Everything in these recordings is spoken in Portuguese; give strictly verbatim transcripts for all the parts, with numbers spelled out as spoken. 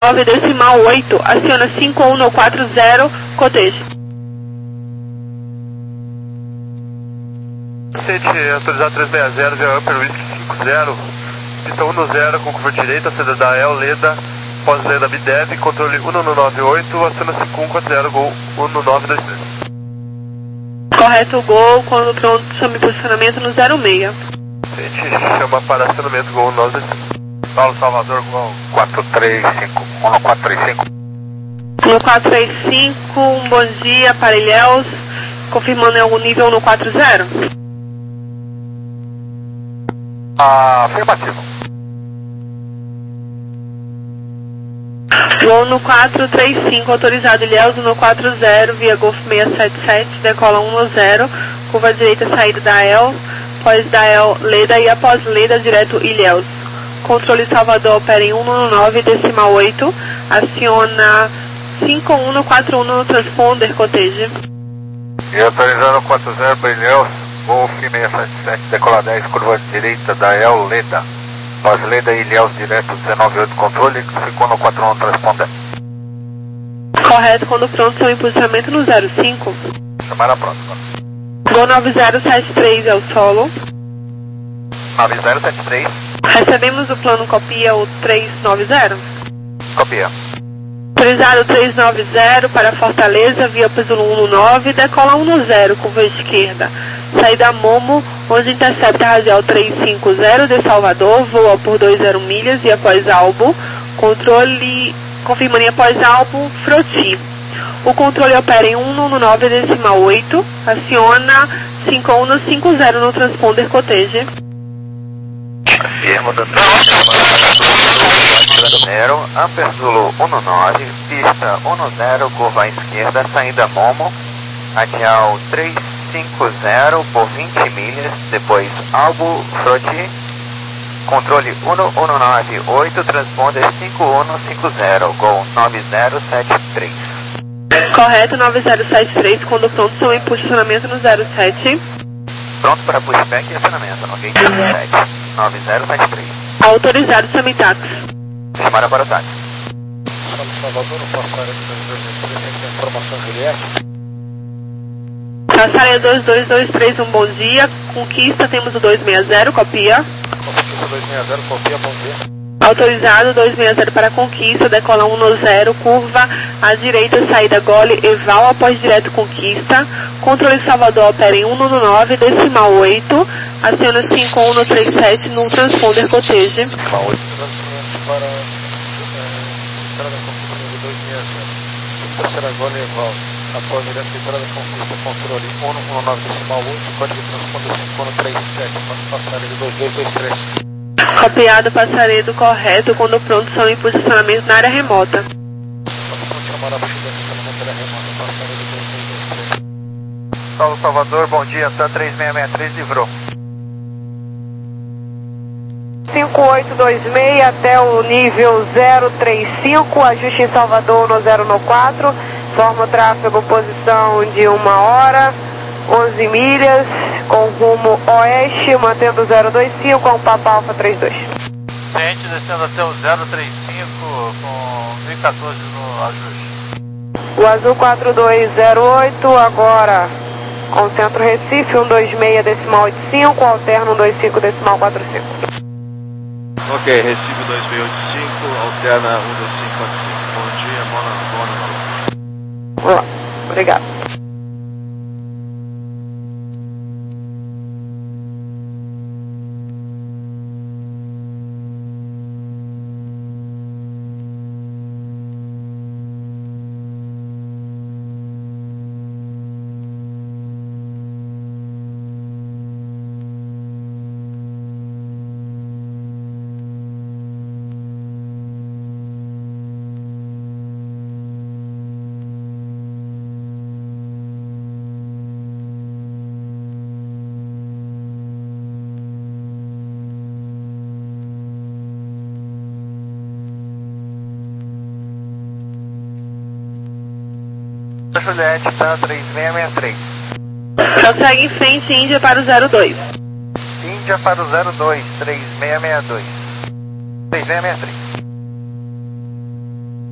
nove decimal oito, aciona cinco um no quatro zero, cotejo. Sete, autorizado três seis zero, via Upper Whisky cinco zero, pista um no zero, com curva direita, saída da El, Leda, pós-Leda B D E V, controle um no nove oito, aciona cinco um quatro zero, Gol um no nove dois três. Correto, Gol, quando pronto, chame posicionamento no zero seis. Sete, chama para acionamento, Gol nove dois três. Paulo Salvador, Gol quatro três cinco, um no quatro três cinco. No quatro três cinco, um bom dia para Ilhéus, confirmando algum nível no quatro zero. Afirmativo. Gol no quatro três cinco, autorizado Ilhéus no quatro zero, via Golf seis sete sete, decola um no zero, curva direita, saída da El, pós da El, Leda e após Leda, direto Ilhéus. Controle Salvador, opera em um no nove, decimal oito, aciona cinco um no quatro um no transponder, cotejo. E autorizando quatro zero para Ilhéus, Golf seis sete sete, decola dez, curva direita da El, Leda. Pós Leda e Ilhéus, direto dezenove oito, controle, cinco um no quatro um, transponder. Correto, quando pronto, seu posicionamento no zero cinco. Chamar a próxima. Gol nove zero sete três é o solo. nove zero sete três. Recebemos o plano copia o três nove zero. Copia. Autorizado três nove zero para Fortaleza, via Peso um no nove, decola um no zero, curva esquerda. Saída Momo, onde intercepta a radial três cinco zero de Salvador, voa por dois zero milhas e após Albo, controle, confirmando em após Albo, Froti. O controle opera em um no nove decimal oito, aciona cinco um no cinco zero no transponder, cotejo. Firmo do zero, Amper Zulu um no nove, pista um no zero, curva à esquerda, saída Momo, radial três cinco zero por vinte milhas, depois Albo, Froti, controle um no um nove oito, transponder cinco um no cinco zero, Gol nove zero sete três. Correto, nove zero sete três, quando pronto, são em posicionamento no zero sete. Pronto para pushback e acionamento, no gate sete, nove zero sete três. Autorizado, Samitax. Chamada para o táxi. Salvador, no passarinho dois dois dois três, tem informação Juliette. Passarinho dois dois dois três, um bom dia. Conquista, temos o dois seis zero, copia. Conquista dois seis zero, copia, bom dia. Autorizado, dois seis zero para Conquista, decola um no zero, curva à direita, saída Gole, Eval, após direto Conquista. Controle Salvador, opera em um no nove, decimal oito, aciona cinco um no três sete no transponder, cotejo. Decimal oito, para entrada Conquista número dois seis zero. Terceira Gole, Eval, após direto entrada Conquista, controle um no nove, decimal oito, código de transponder cinco no três sete, passarinho dois dois dois três. Copiado, Passaredo, correto, quando pronto, são em posicionamento na área remota. Paulo Salvador, bom dia, Tan três seis seis três, livrou. cinco oito dois seis até o nível zero três cinco, ajuste em Salvador no zero no quatro, forma o tráfego posição de uma hora, onze milhas, com rumo oeste, mantendo zero dois cinco com Papa Alfa trinta e dois. Gente, descendo até o zero três cinco com mil e quatorze no ajuste. O azul quatro dois zero oito, agora com centro Recife, um dois seis decimal oito cinco, alterno um dois cinco decimal quatro cinco. Ok, Recife dois seis oito cinco, alterna um dois cinco quatro cinco, bom dia, Mona, Mona. Olá, obrigado. Juliette, Tan três seis seis três. Prossegue em frente, Índia para o zero dois. Índia para o zero dois, três seis seis dois. três seis seis três.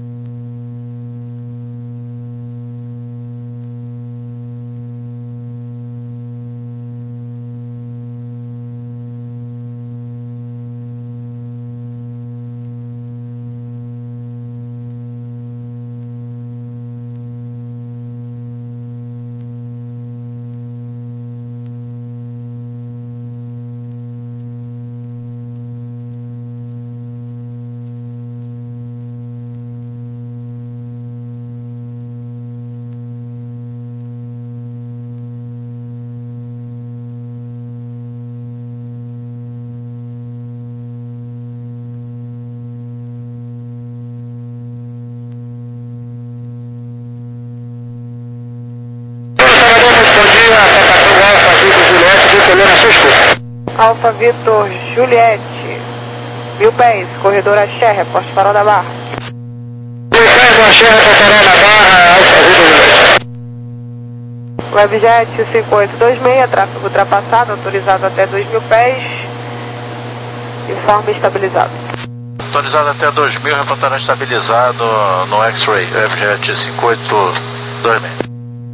Alfa Vitor Juliette, mil pés, corredor Axé, reporte Farol da Barra. Mil pés, Axé, reporte Farol da Barra, Alfa Vitor Juliette. Webjet cinco oito dois seis, tráfego ultrapassado, autorizado até dois mil pés, informe estabilizado. Autorizado até dois mil, reportará estabilizado no X-Ray, Webjet cinco oito dois seis.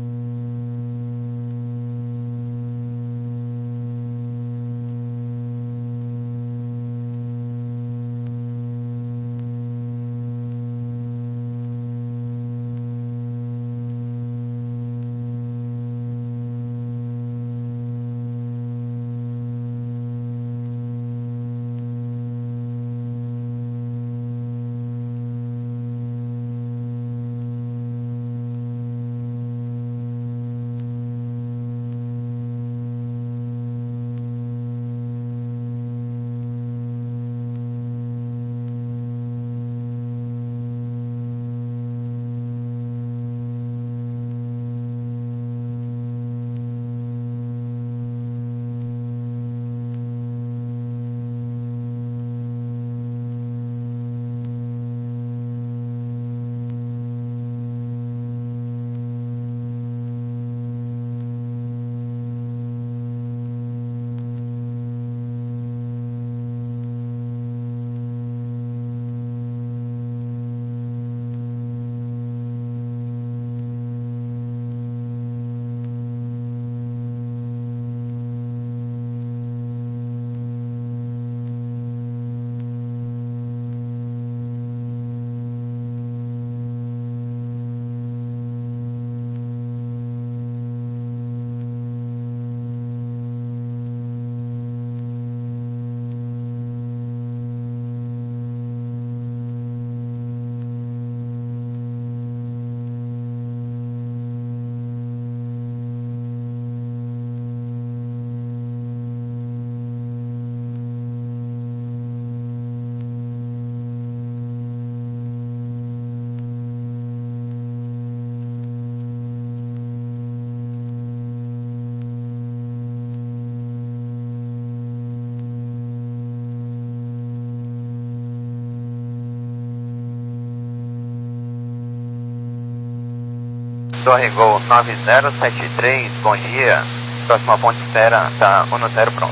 Torre Gol nove zero sete três, bom dia. Próxima ponte espera, tá um zero pronto.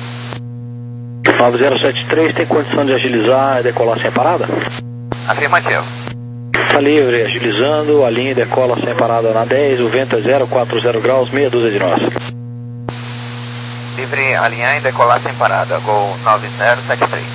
nove zero sete três, tem condição de agilizar e decolar sem parada? Afirmativo. Está livre, agilizando, a linha decola sem parada na dez, o vento é zero quatro zero graus, meia dúzia de nós. Livre, alinhar e decolar sem parada, Gol nove zero sete três.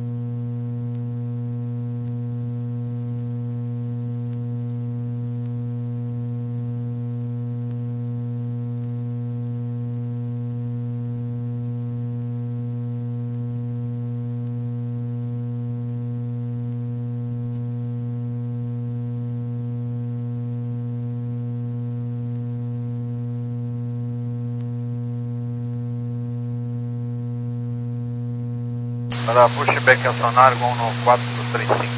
Para pushback acionário, Gol no quatro três cinco.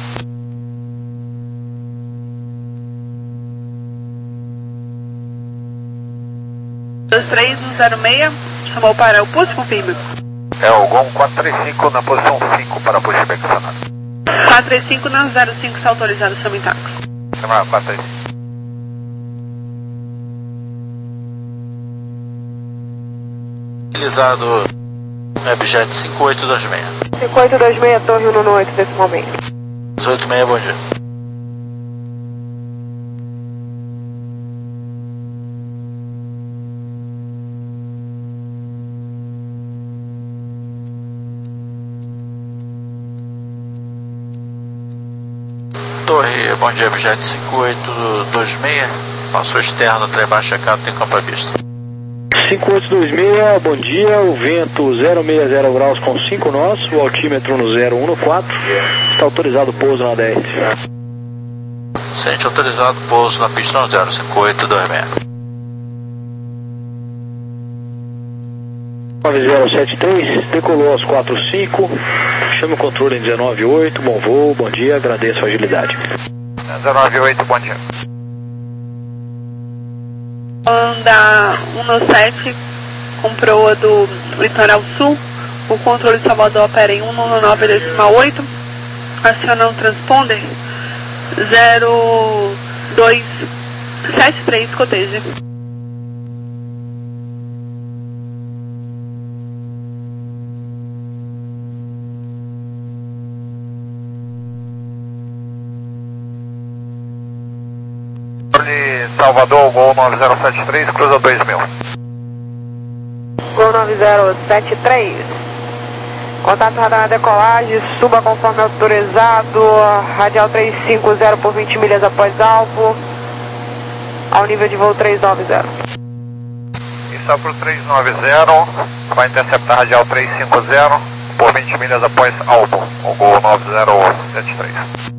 dois três um zero seis, chamou para o pulso, confirma. É o Gol quatro três cinco na posição cinco para pushback acionário. quatro três cinco na zero cinco, está autorizado, chama em táxi. Chama quatro três cinco. Utilizado Webjet cinco oito dois seis. cinco oito dois seis, Torre um no oito nesse momento. dezoito seis, bom dia. Torre, bom dia, Webjet cinco oito dois seis. Passou externo, trem baixo checado, tem campo à vista. cinco oito dois seis, bom dia, o vento zero seis zero graus com cinco nós, o altímetro no zero um no quatro, está autorizado o pouso na dez. Sente autorizado o pouso na pista no zero cinco oito dois seis. nove zero sete três, decolou aos quatro cinco, chama o controle em dezenove oito, bom voo, bom dia, agradeço a agilidade. dezenove oito, bom dia. Da um no sete, com proa do Litoral Sul, O controle de Salvador opera em cento e nove decimal oito. Aciona o transponder zero dois sete três, coteja. Salvador, Gol nove zero sete três, cruza dois mil. Gol nove zero sete três. Contato radar na decolagem, suba conforme autorizado, radial trezentos e cinquenta por vinte milhas após alvo, ao nível de voo trezentos e noventa. Está por trezentos e noventa, vai interceptar radial trezentos e cinquenta por vinte milhas após alvo, o Gol nove zero sete três.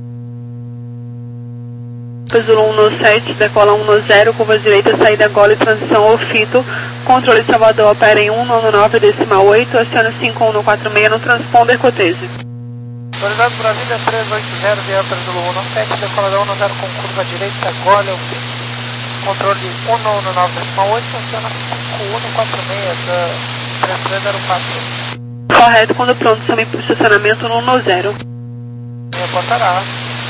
Zulu cento e sete, decola cento e zero, curva direita, saída Gole, transição ao fito, controle de Salvador opera em cento e nove decimal oito, aciona cinco um quatro seis no transponder, coteja. Autorizado Brasília trezentos e oitenta, via para Zulu cento e sete, decola cento e zero com curva direita, Gole ao fito, controle cento e nove decimal oito, aciona cinco um quatro seis da três três zero quatro. Correto, quando pronto, também para o estacionamento no cento e zero. Reportará.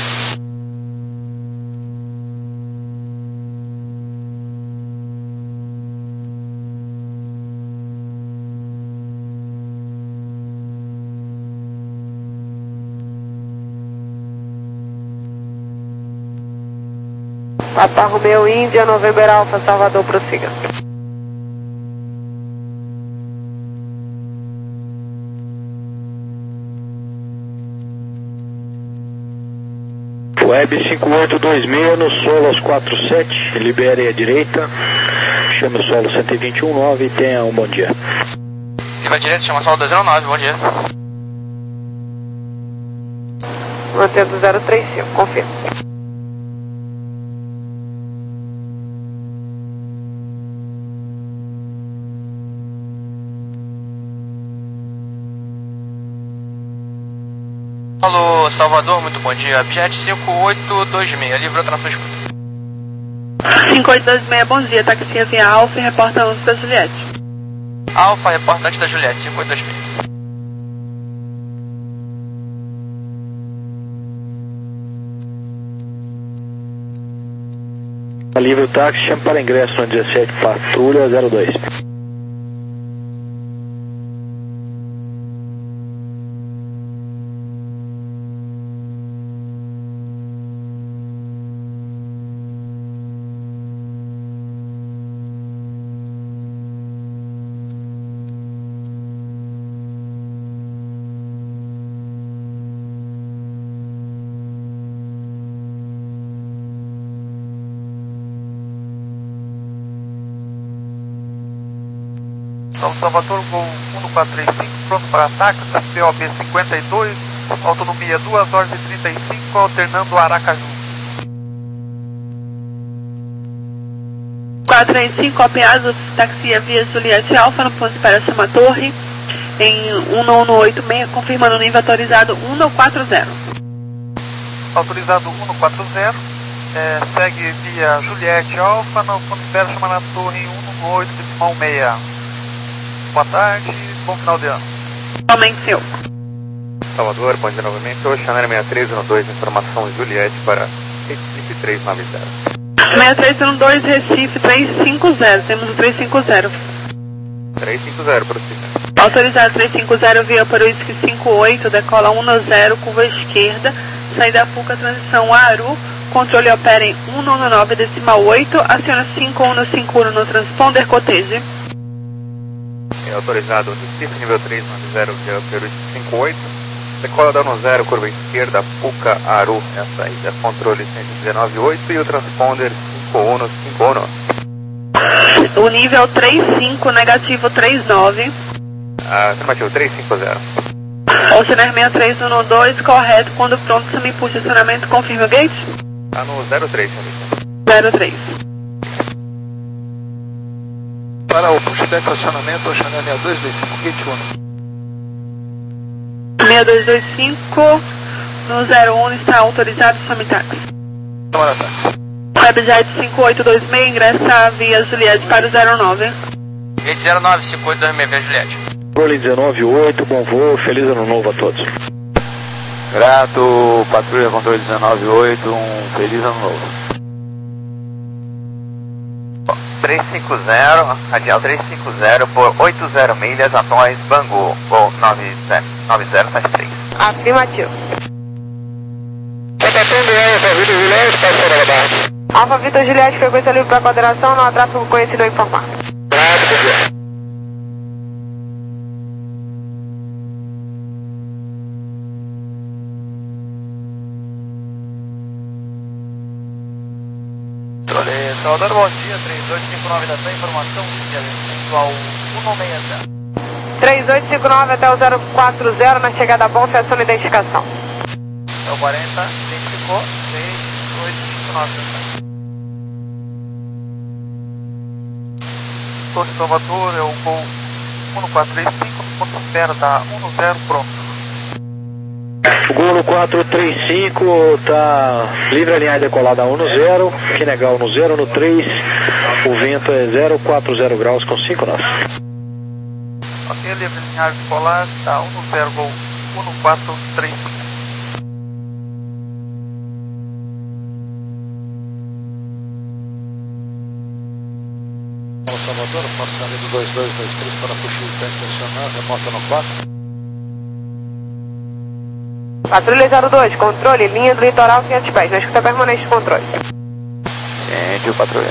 Papa Romeo Índia, November Alfa, Salvador, prossiga. Web cinco oito dois seis no solo aos quatro sete, libere a direita, chama o solo cento e vinte e um nove e tenha um bom dia. Viva a direita, chama o solo dois zero nove, bom dia. Mantendo zero três cinco, confirma. Alô, Salvador, muito bom dia. Objet cinco oito dois seis, livre a tração escuta. cinco oito dois seis, bom dia. Taxia via Alfa e reporta antes da Juliette. Alfa, reportante da Juliette, cinco oito dois seis. Livre o táxi, chama para ingresso no dezessete, patrulha zero dois. Salvador, Gol um quatro três cinco, pronto para ataque, P O B cinquenta e dois, autonomia duas horas e trinta e cinco, alternando Aracaju. quatro três cinco, copiado, taxia via Juliette Alfa, no ponto de espera uma torre, em cento e oitenta e seis, confirmando o nível autorizado cento e quarenta. Autorizado cento e quarenta, é, segue via Juliette Alfa, no ponto de espera chamando a torre em cento e oito decimal seis. Boa tarde, bom final de ano. Somente seu. Salvador, bom dia novamente. Oceanária sessenta e três um dois, informação Juliette para Recife trezentos e noventa. sessenta e três um dois, Recife trezentos e cinquenta, temos o trezentos e cinquenta. trezentos e cinquenta, prossiga. Autorizado trezentos e cinquenta, via para o whisky cinco oito, decola cento e zero, curva esquerda, saída Puca, transição Aru, controle opera em cento e nove decimal oito, aciona cinco um cinquenta no transponder, coteja. É autorizado Recife, nível trezentos e noventa, via Peru cinco oito, decola da cento e zero, curva esquerda, Puca, Aru, é a saída, controle cento e dezenove oito e o transponder cinco um cinquenta. O nível três cinco, negativo três nove. Ah, afirmativo, trezentos e cinquenta. Oceanária sessenta e três um dois, correto, quando pronto, você me puxa estacionamento, confirma o gate? Tá no zero três, senhorita. zero três. Para o push deck acionamento, Oceanária seis dois cinco, gate um. seis dois dois cinco, no zero um está autorizado, some táxi. Tomara táxi. Webjet cinco oito dois seis, ingressa via Juliette para o zero nove. Gate zero nove, cinco oito dois seis, via Juliette. Controle dezenove oito, bom voo, feliz ano novo a todos. Grato, patrulha controle dezenove oito, um feliz ano novo. trezentos e cinquenta, radial trezentos e cinquenta por oitenta milhas após Bangu, ou nove zero sete três. Afirmativo. Alfa Vitor Juliette, passou na barra. Alfa Vitor Juliette, frequência livre para coordenação, não há tráfego conhecido a informar. Grato, Salvador, bom dia, três oito cinco nove da sua informação, vindo ao cento e sessenta. três oito cinco nove até o zero quatro zero, na chegada a bom, ação de identificação. É o quarenta, identificou, três oito cinco nove. Torre Salvador, é o voo um quatro três cinco, ponto de espera, tá um zero pronto. O Golo quatro três cinco está livre alinhar e decolar da um no zero, Kinegal no zero, no três, o vento é zero quatro zero graus com cinco nós. Ok, livre alinhar e decolar, tá um no zero, voo um quatro três cinco. Salvador, passamento dois dois dois três para puxar o tempo pressionar, remota no quatro. Patrulha zero dois, controle, linha do litoral quinhentos pés, na escuta permanente de controle. Sente o patrulha.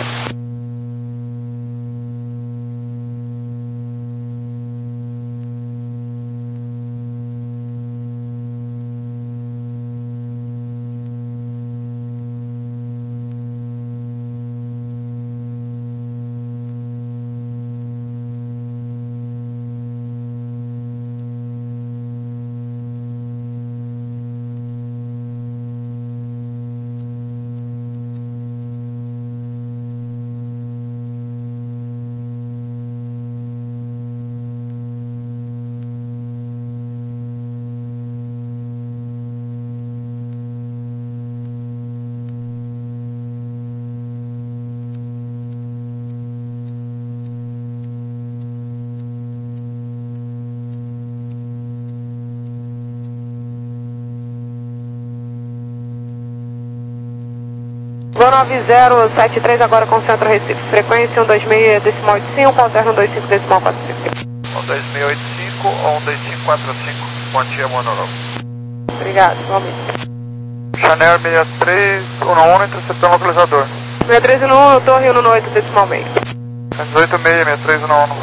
Voo nove zero sete três agora com Centro Recife. Frequência um dois seis decimal oito cinco, alterno um dois cinco decimal quatro cinco. um dois seis oito cinco ou um dois cinco quatro cinco, quantia monorogo. Obrigado, igualmente. Chanel sessenta e três, um um, interceptando localizador. sessenta e três um um, torre um oito decimal meio. dezoito seis, sessenta e três um um.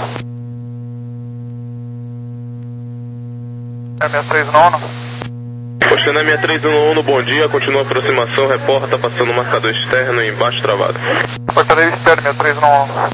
É sessenta e três um um. Postando a sessenta e três um um, bom dia, continua a aproximação, reporta, passando o marcador externo e embaixo travado. Portaria externo, sessenta e três um um.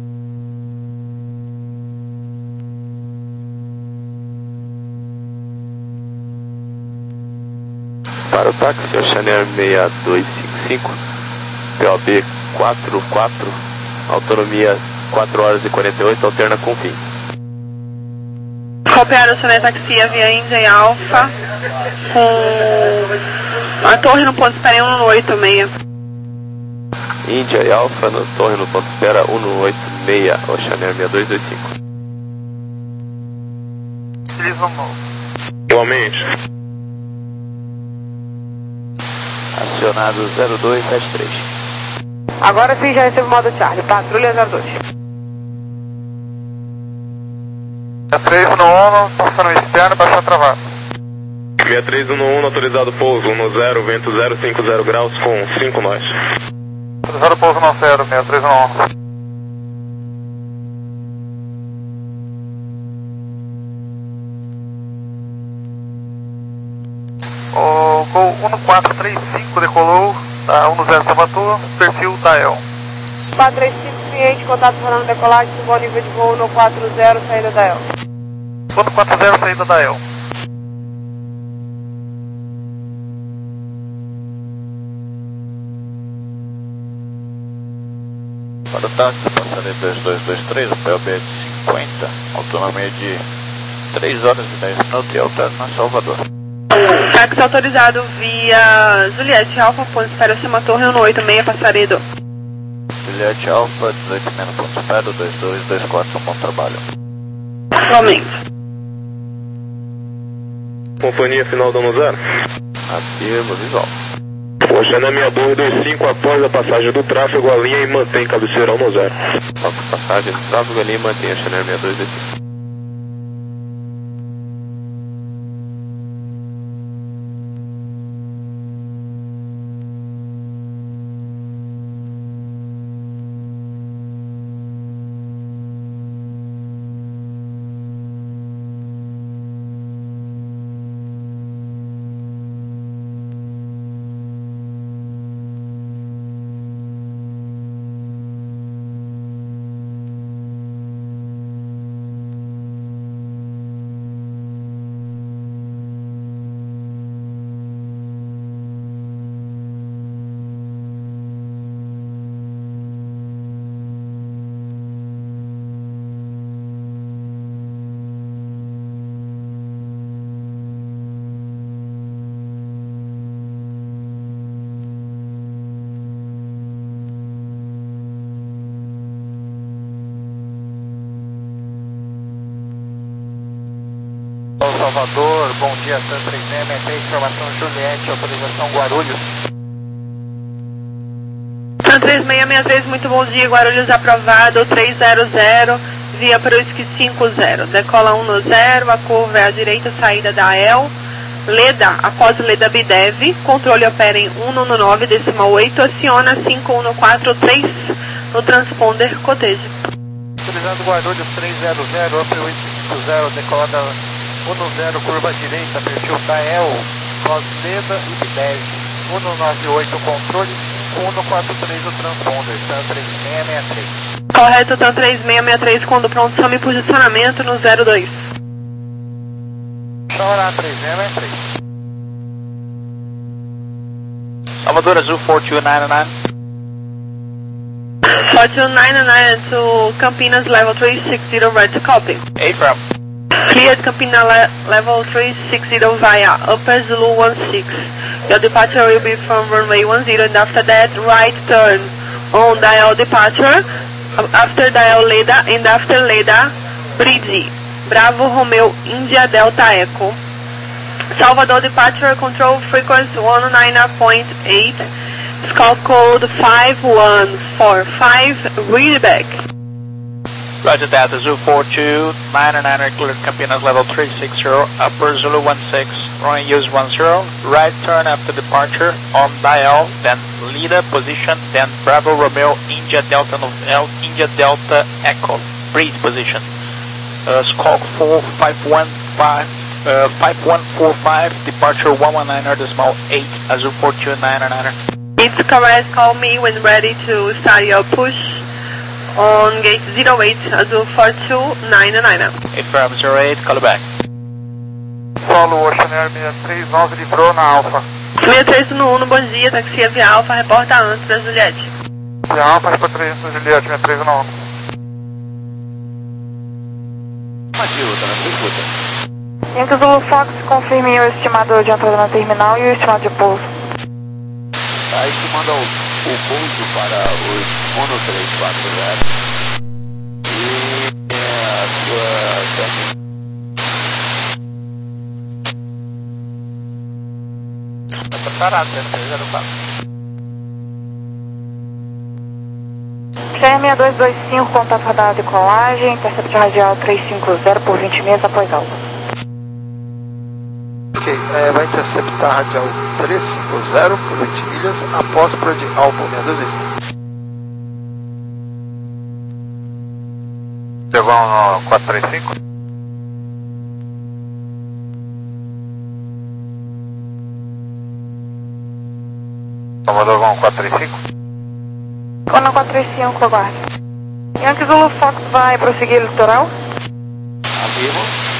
Para o táxi, Oceaneer seis dois cinco cinco, P O B quatro quatro, autonomia quatro horas e quarenta e oito, alterna com fins. Copiar o Soné Taxi, via Índia e Alfa, com a torre no ponto de espera um oito seis. Índia e Alfa, no torre no ponto de espera um oito seis, Oceaneer seis dois dois cinco. Utiliza um novo. Igualmente. Acionado zero dois sete três. Agora sim já recebo o modo Charlie, patrulha zero dois. sessenta e três um um, passando externo, baixando travado. sessenta e três um um, autorizado pouso um zero, vento zero cinco zero graus com cinco nós. Autorizado pouso no zero, sessenta e três um um. O Gol um quatro três cinco decolou, tá um zero Salvador, perfil Dael. quatro três cinco, cliente, contato falando decolagem, subiu ao nível de voo no quatro zero, saída da El. um quatro zero, saída da El. Para o táxi, passaria dois dois dois três, o P O B cinquenta, autonomia de três horas e dez minutos e alterno na Salvador. Táxi autorizado via Juliette Alfa, ponto de espera acima torre um oito seis, Passaredo. Juliette Alfa, dezoito menos ponto de espera, dois dois dois quatro, um bom trabalho. Igualmente. companhia final dando zero. Afirma, visual. Oceaner seis dois dois cinco, após a passagem do tráfego, a linha e mantém cabeceirão no zero. Após a passagem do tráfego, a linha e mantém Oceaner seis dois dois cinco. Salvador, bom dia, T A N três seis seis três, informação Juliette, autorização Guarulhos. T A N três seis seis três, muito bom dia, Guarulhos aprovado, três zero zero, via para o I S C cinco zero, decola um no zero, a curva é à direita, saída da E L, Leda, após Leda Bidev, controle opera em um no nove, decimal oito, aciona cinco um quatro três no transponder cotejo. Utilizando Guarulhos três zero zero, upper I S C cinco zero, decolada um no zero, curva direita, perfil da E L, Cos Leda e Bidev, um no nove oito, controle cinco um quatro três no transponder, T A N três seis seis três. Correto, T A N três seis seis três, quando pronto, some posicionamento no zero dois. Chora três seis seis três. Salvador Azul four two nine nine. four two nine nine to Campinas level three six zero, right to copy. Affirm. Cleared Campinas le level three six zero via upper Zulu one six. Your departure will be from runway one zero and after that right turn on dial departure, after dial Leda and after Leda Bridge. Bravo Romeo India Delta Echo. Salvador departure control frequency one nine point eight, scope code five one four five, read back. Roger that, Azul four two nine nine, cleared Campinas level three six zero, upper Zulu one six, runway use one zero, right turn after departure on dial, then Leda position, then Bravo Romeo India Delta Novel, India Delta Echo, breathe position. Uh, squawk four five one five, uh, five one four five, departure one one nine decimal eight, Azul four two nine nine. It's correct, call me when ready to start your push on gate zero eight, Azul four two nine nine. Affirm zero eight, call back. Solo Oceaner seis três nove, livrou na Alfa. seis três no um, bom dia, taxia via Alfa, reporta antes da Juliette. Via Alfa, reporta três no Juliette, seis três no um. Afirma, tá na sua escuta. Yankee Zulu Fox, confirme o estimador de entrada na terminal e o estimado de pouso. Aí que manda o, o pouso para os um três quatro zero. E é, a sua... Tá preparado, três zero quatro. C R seis dois dois cinco, contato radar decolagem, intercept radial trezentos e cinquenta por vinte milhas após alvo. Ok, é, vai interceptar radial trezentos e cinquenta por vinte milhas após por de Alfa seis dois dois cinco. Levão no quatro três cinco. Salvador vão quatro três cinco. Ona quatro três cinco, aguarde. Yankee Zulu Fox vai prosseguir o litoral? Afirma.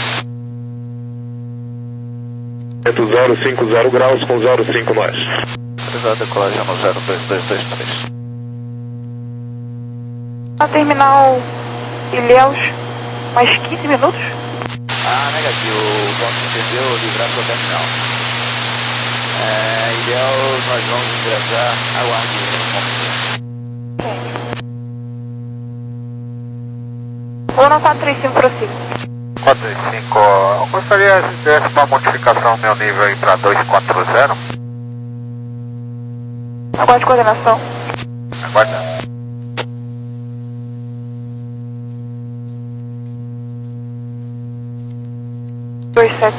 zero cinco zero graus com zero cinco nós. Precisar decolagem no zero dois dois dois três. Na terminal Ilhéus, mais quinze minutos? Ah, negativo, o Fox entendeu, livrar para o terminal. É, Ilhéus, nós vamos ingressar, aguarde um momento. Ona quatro três cinco, prossiga. quatro dois cinco, eu gostaria de desse uma modificação meu nível aí para dois quatro zero. Aguarde coordenação. Aguarda. dois sete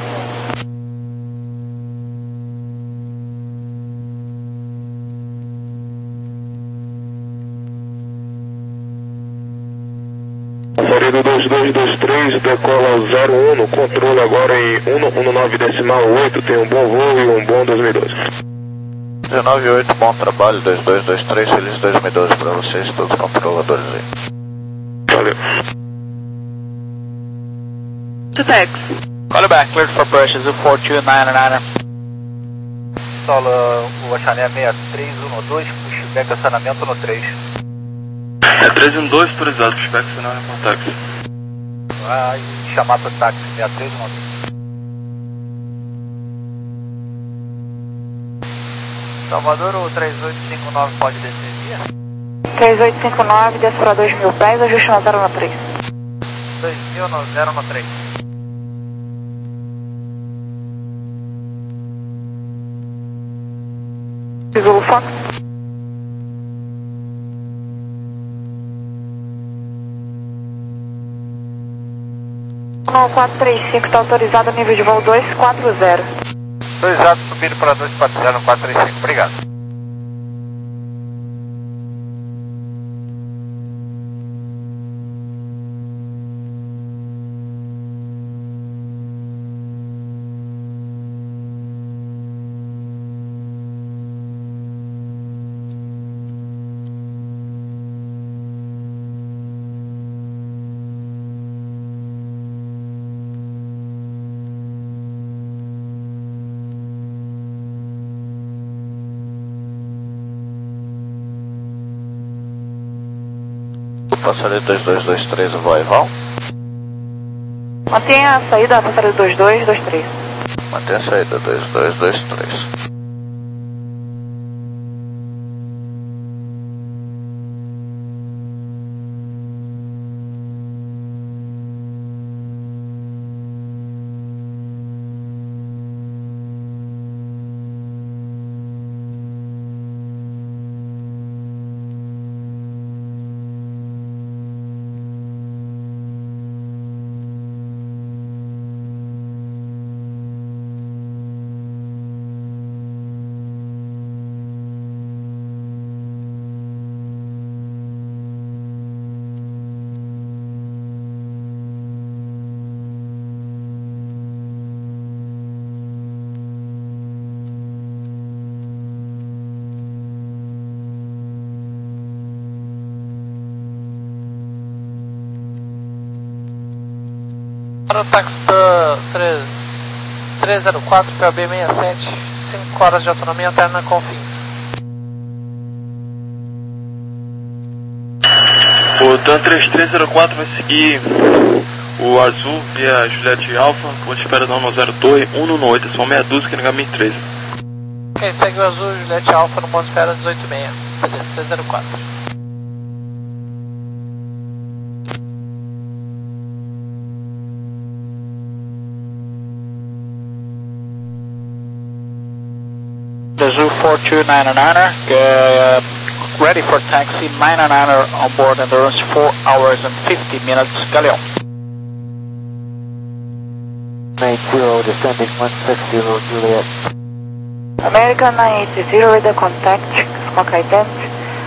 Florido dois dois dois três, decola zero um no controle agora em cento e nove decimal oito, tem um bom voo e um bom dois mil e doze. dezenove oito, bom trabalho, dois dois dois três, feliz dois mil e doze para vocês, todos os controladores aí. Valeu. Tutex. Call back, cleared for approach, zero four two nine nine. Solo, o Chanel seis três um dois, pushback acionamento no três. É três um dois, autorizado, pushback acionamento no táxi. Vai chamar para o táxi seis três um dois. Salvador, o três oito cinco nove pode descer via? três oito cinco nove, desce para dois mil pés, ajuste na zero no três. dois mil no zero no três. Zulu Fox. um quatro três cinco está autorizado, nível de voo dois quatro zero. Autorizado, subindo para dois quatro zero, quatro três cinco, obrigado. Passaria dois dois dois três, o Voival. Mantenha a saída, passaria dois dois dois três. Mantenha a saída dois dois dois três. Para o táxi da três zero quatro, P O B sessenta e sete, cinco horas de autonomia interna Confins. O TAN três três zero quatro vai seguir o azul via Juliette Alpha, ponto de espera não no zero dois, um no oito, são meia dúzia que negaram três. Ok, segue o azul Juliette Alpha no ponto de espera dezoito seis, P D três zero quatro. Azul four two nine nine, uh, ready for taxi, nine nine on board endurance, four hours and fifty minutes, Galeon. nine zero, descending one six zero, Juliet. American nine eight zero, radar contact, smoke ident.